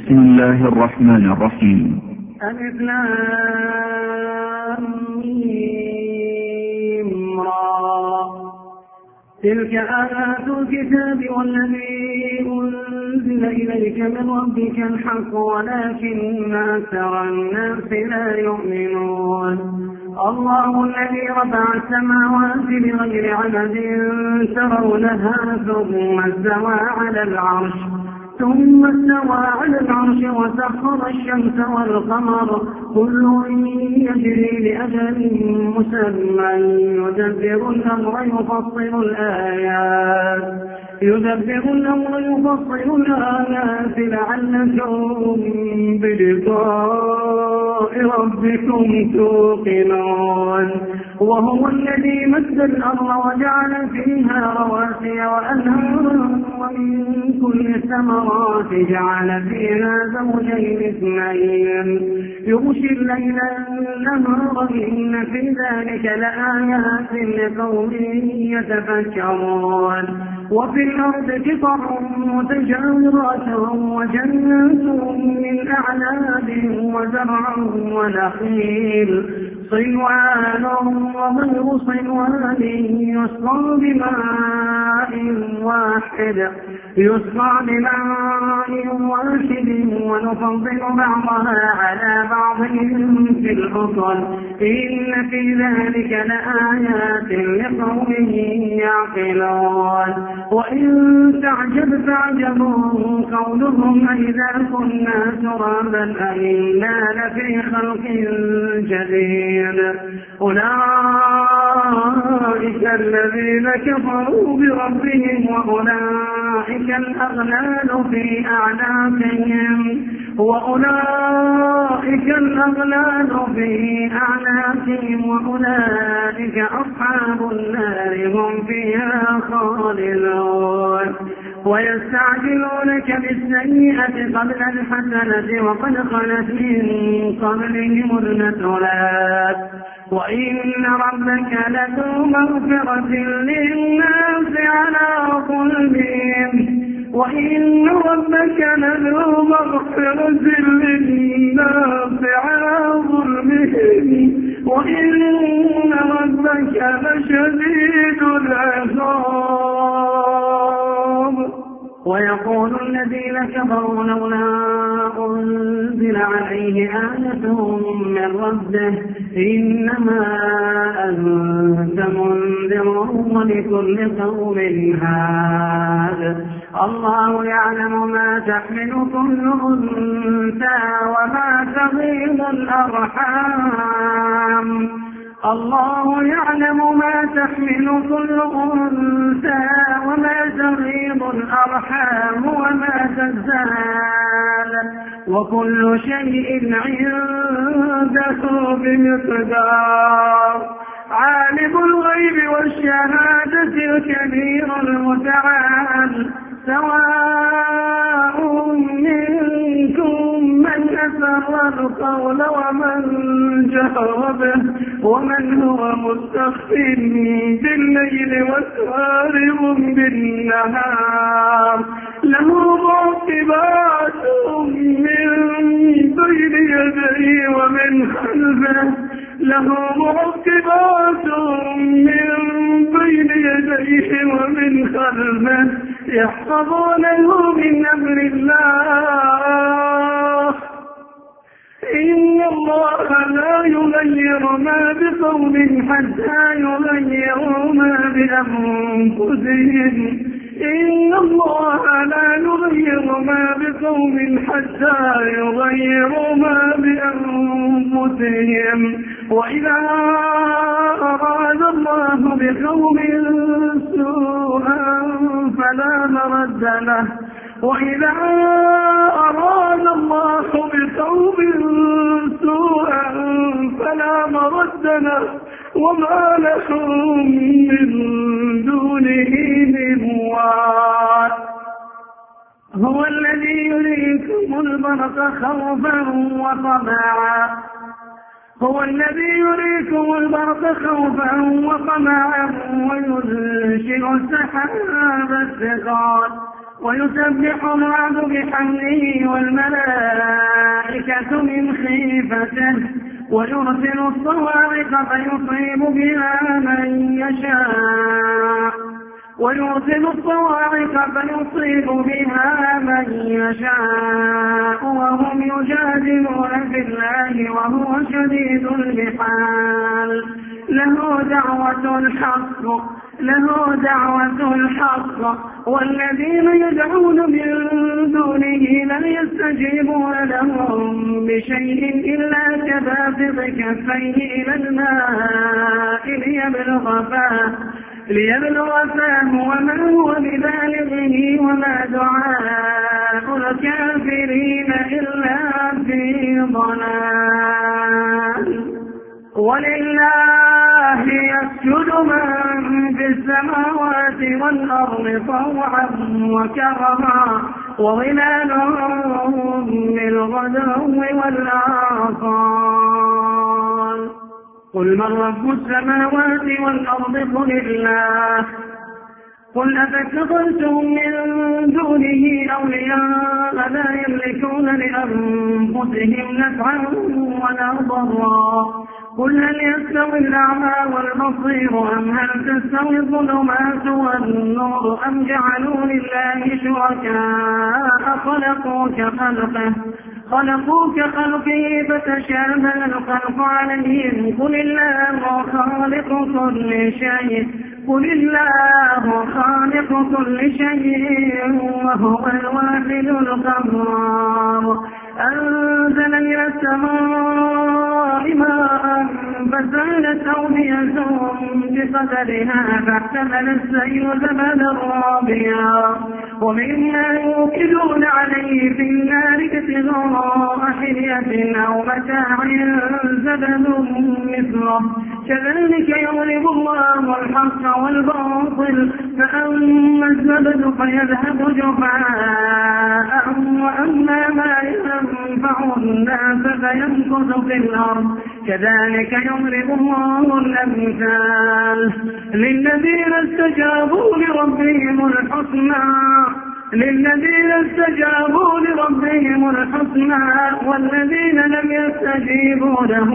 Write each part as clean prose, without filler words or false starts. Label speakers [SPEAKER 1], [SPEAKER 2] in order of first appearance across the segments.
[SPEAKER 1] بسم الله الرحمن الرحيم.
[SPEAKER 2] ألف لام ميم را تلك آيات الكتاب والذي أنزل إليك من ربك الحق ولكن أكثر الناس لا يؤمنون. الله الذي رفع السماوات بغير عمد ترونها ثم استوى على العرش وسخر الشمس والقمر كل يجري لأجل مسمى يدبر الأمر يفصل الآيات لعلكم بلقاء ربكم توقنون. وهو الذي مد الأرض وجعل فيها رواسي وأنهارا ومن كل الثمرات جعل فيها زوجين اثنين يغشي الليل النهار إن في ذلك لآيات لقوم يتفكرون. وفي الأرض قطع متجاورات وجنات من أعناب وزرع ونخيل صنوان وغير صنوان يسقى بماء واحد ونفضل بعضها على بعض في الأخر إن في ذلك لآيات لقوم يعقلون. وإن تعجب فعجب قولهم أئذا كنا ترابا أئنا لفي خلق جديد أولئك الذين كفروا بربهم وأولئك الأغلال في أعناقهم وأولئك أصحاب النار هم فيها خالدون. ويستعجلونك بالسيئة قبل الحسنة وقد خلت من قبلهم المثلات وإن ربك لذو مغفرة للناس على ظلمهم وإن ربك لشديد العقاب. ويقول الذين كفروا لولا أنزل عليه آية من ربه إنما أنت منذر ولكل قوم هاد. الله يعلم ما تحمل كل أنثى وما تغيض الأرحام وما تزداد وكل شيء عنده بمقدار. عالم الغيب والشهادة الكبير المتعال سواء منكم من أسر القول ومن جهر به ومن هو مستخف بالليل وسارب بالنهار له معقبات من بين يديه ومن خلفه يحفظونه من أمر الله. إن الله لا يغير ما بقوم حتى يغيروا ما بأنفسهم. وإذا أراد الله بقوم سوءا فلا مرد له وما لهم من دونه من وال. هو الذي يريكم البرق خوفا وطمعا وينشئ السحاب الثقال ويسبح الرعد بحمده والملائكة الناس من خيفته ويرسل الصواعق فيصيب بها من يشاء وهم يجادلون في الله وهو شديد المحال له دعوة الحق والذين يدعون من دونه لا يستجيبون لهم بشيء إلا كباسط كفيه إلى الماء ليبلغ فاه وما هو ببالغه وما دعاء الكافرين إلا في ضلال. ولله يسجد من في السماوات والأرض طوعا وكرها وظلالهم بالغدو والآصال. قل من رب السماوات والأرض قل الله. قل أفاتخذتم من دونه أولياء لا يملكون لأنفسهم نفعا ولا ضرا. قل هل يستوي الأعمى والبصير أم هل تستوي الظلمات والنور أم جعلوا لله شركاء خلقوا كخلقه فتشابه الخلق عليهم. قل الله خالق كل شيء وهو الواحد القهار. أنزل إلى السماء ماء فسالت أودية بقدرها فاحتمل السيل زبدا رابيا ومما يوقدون عليه في النار ابتغاء حلية أو متاع زبد مثله كذلك يضرب الله الحق والباطل فأما الزبد فيذهب جفاء وأما ما ينفع الناس فيمكث في الأرض كذلك يضرب الله الأمثال للذين استجابوا لربهم الحسنى والذين لم يستجيبوا له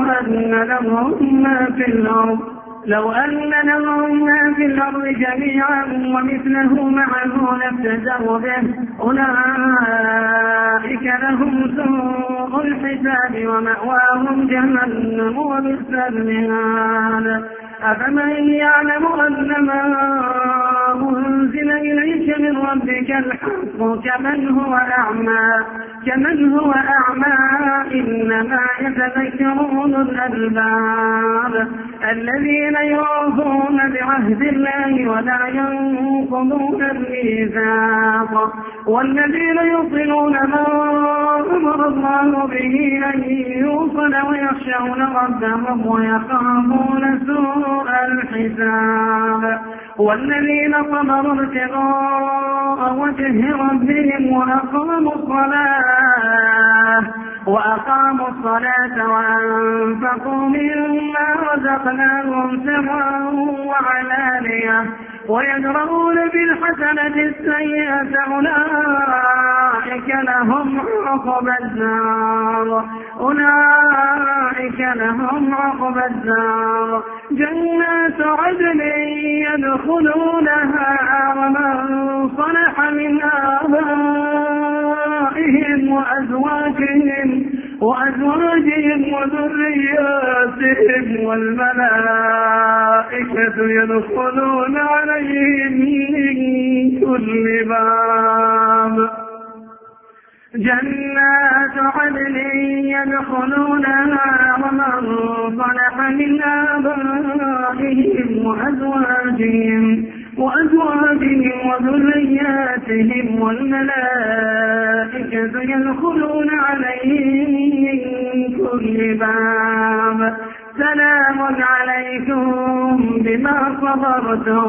[SPEAKER 2] لو أن لهم ما في الأرض جميعا ومثله معه لافتدوا به أولئك لهم سوء الحساب ومأواهم جهنم وبئس المهاد. أفمن يعلم أن ما أنزل إليك من ربك الحق كمن هو أعمى إنما يتذكر أولو الألباب الذين يوفون بعهد الله ولا ينقضون الميثاق والذين يصلون ما أمر الله به أن يوصل ويخشون ربهم ويخافون سوء الحساب والذين صبروا ابتغاء وجه ربهم وأقاموا الصلاة وأنفقوا مما رزقناهم سرا وعلانية ويدرؤون بالحسنة السيئة أولئك لهم عقبى الدار جنات عدن يدخلونها ومن صلح من آبائهم وأزواجهم وذرياتهم والملائكة يدخلون عليهم من كل باب جنات عدن يدخلونها ومن صلح من آبائهم وأزواجهم وذرياتهم والملائكة يدخلون عليهم من كل باب سلام عليكم بما صبرتم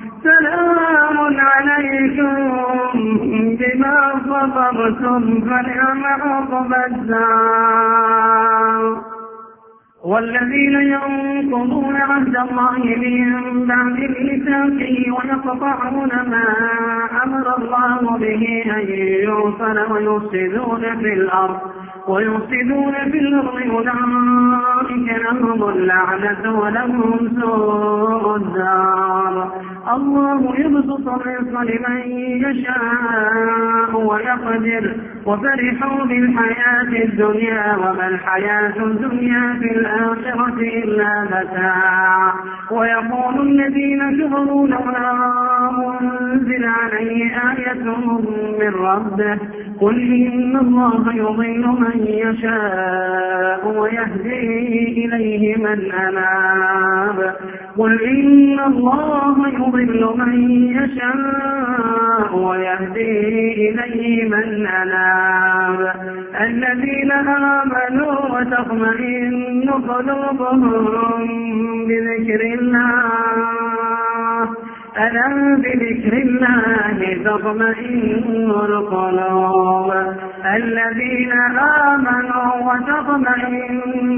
[SPEAKER 2] فنعم عقبى الدار. والذين ينقضون عهد الله من بعد ميثاقه ويقطعون ما أمر الله به أن يوصل ويفسدون في الأرض ويفسدون في الأرض أولئك لهم اللعنة ولهم سوء الدار. الله يبسط الرزق لمن يشاء ويقدر وفرحوا بالحياة الدنيا وما الحياة الدنيا في الآخرة إلا متاع. ويقول الذين كفروا لولا أنزل عليه آية من ربه قل إن الله يضل من يشاء ويهدي إليه من أناب. قل إن الله يضل من يشاء ويهدي إليه من أناب. الذين آمنوا وتطمئن قلوبهم بذكر الله ألا بذكر الله تطمئن القلوب. الذين آمنوا وتطمئن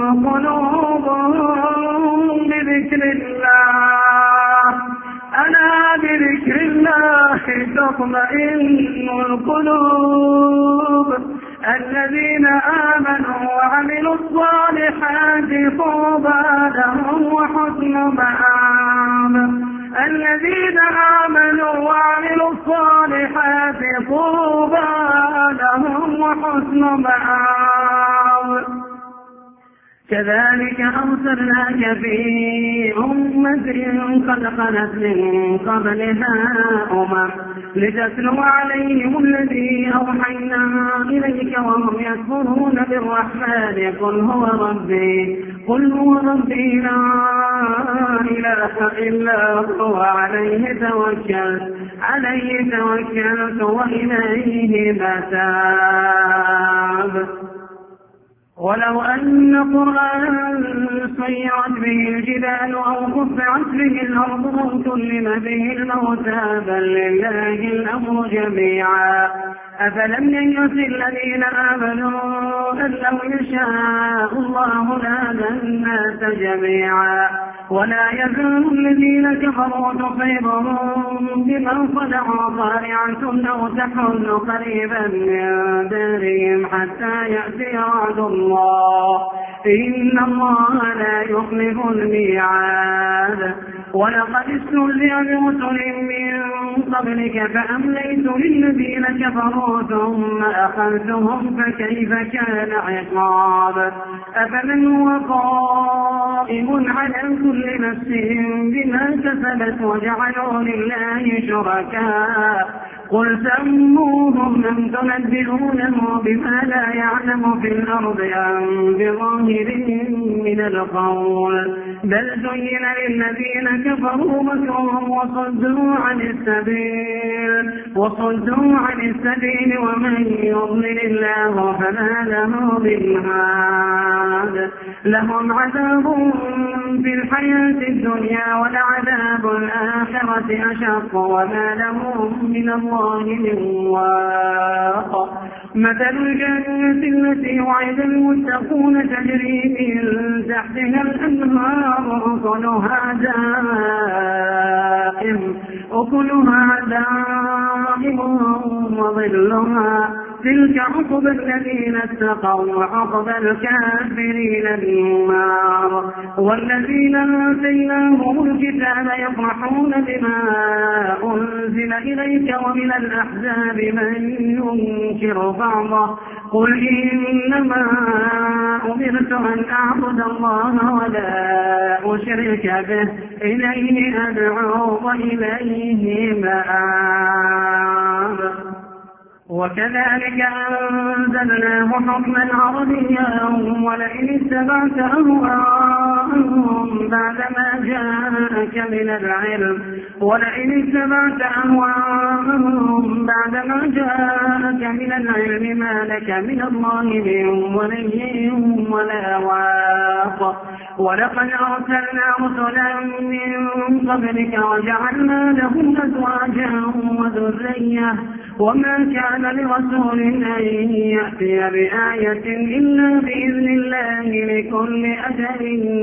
[SPEAKER 2] قلوبهم بذكر الله ألا بذكر الله تطمئن القلوب. الذين آمنوا وعملوا الصالحات طوبى لهم وحسن مآب. الذين آمنوا وعملوا الصالحات طوبى لهم وحسن مآب. كذلك أرسلناك في أمة قد خلت من قبلها لتتلو عليهم الذي أوحينا إليك وهم يكفرون بالرحمن قل هو ربي لا إله إلا هو عليه توكلت وإليه متاب. ولو أن قرآنا سيرت به الجبال أو قطعت به الأرض أو كلم به الموتى بل لله الأمر جميعا. أفلم ييأس الذين آمنوا أن لو يشاء الله لهدى الناس جميعا ولا يزال الذين كفروا تصيبهم بما صنعوا قارعة أو تحل قريبا من دارهم حتى يأتي وعد الله إن الله لا يخلف الميعاد. ولقد استهزئ برسل من قبلك فأمليت للذين كفروا ثم أخذتهم فكيف كان عقاب. أفمن هو قائم على كل نفس بما كسبت وجعلوا لله شركاء قل سموهم أم تنبئونه بما لا يعلم في الأرض أم بظاهر من القول بل زين للذين كفروا مكرهم وصدوا عن السبيل ومن يضلل الله فما له من هاد. لهم عذاب في الحياة الدنيا ولعذاب الآخرة أشق وما لهم من الله من واق. مثل الجنة التي وعد المتقون تجري من تحتها الأنهار أكلها دائم وظلها تلك عقبى الذين اتقوا وعقبى الكافرين النار. والذين آتيناهم الكتاب يفرحون بما أنزل إليك ومن الأحزاب من ينكر بعضه قل إنما أمرت أن أعبد الله ولا أشرك به إليه أدعو وإليه مآب. وكذلك أنزلناه حكما عربيا ولئن اتبعت أهواءهم بعدما جاءك من العلم ما لك من الله من ولي ولا واق. ولقد أرسلنا رسلا من قبلك وجعلنا لهم أزواجا وذرية وما كان لرسول أن يأتي بآية إلا بإذن الله لكل أجل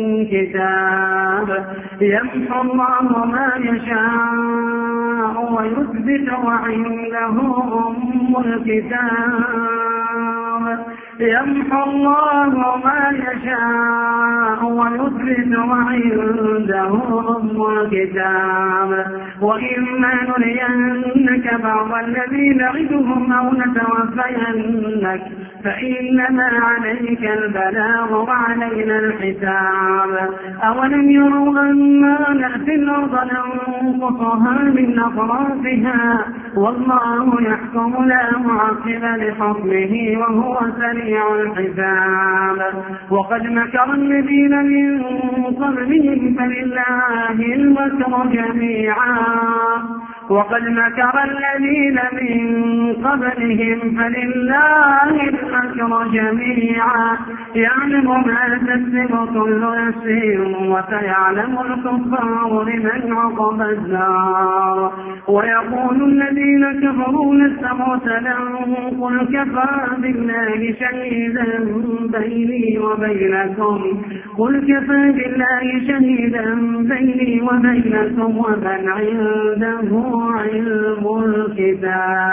[SPEAKER 2] كتاب. يمحو الله ما يشاء ويثبت وعنده أم الكتاب. يمحو الله ما يشاء ويثبت وعنده أم الكتاب وإما نرينك بعض الذي نعدهم أو نتوفينك فإنما عليك البلاغ وعلينا الحساب أولم يروا أنا نأتي الأرض ننقصها من أطرافها والله يحكم لا معقب لحكمه وهو سريع الحساب وقد مكر الذين من قبلهم فلله المكر جميعا وقد مكر الذين من قبلهم فلله المكر جميعا يعلم ما تكسب كل نفس وسيعلم الكفار لمن عقب الدار ويقول الذين كفروا لست مرسلا قل كفى بالله شهيدا بيني وبينكم ومن عنده علم الكتاب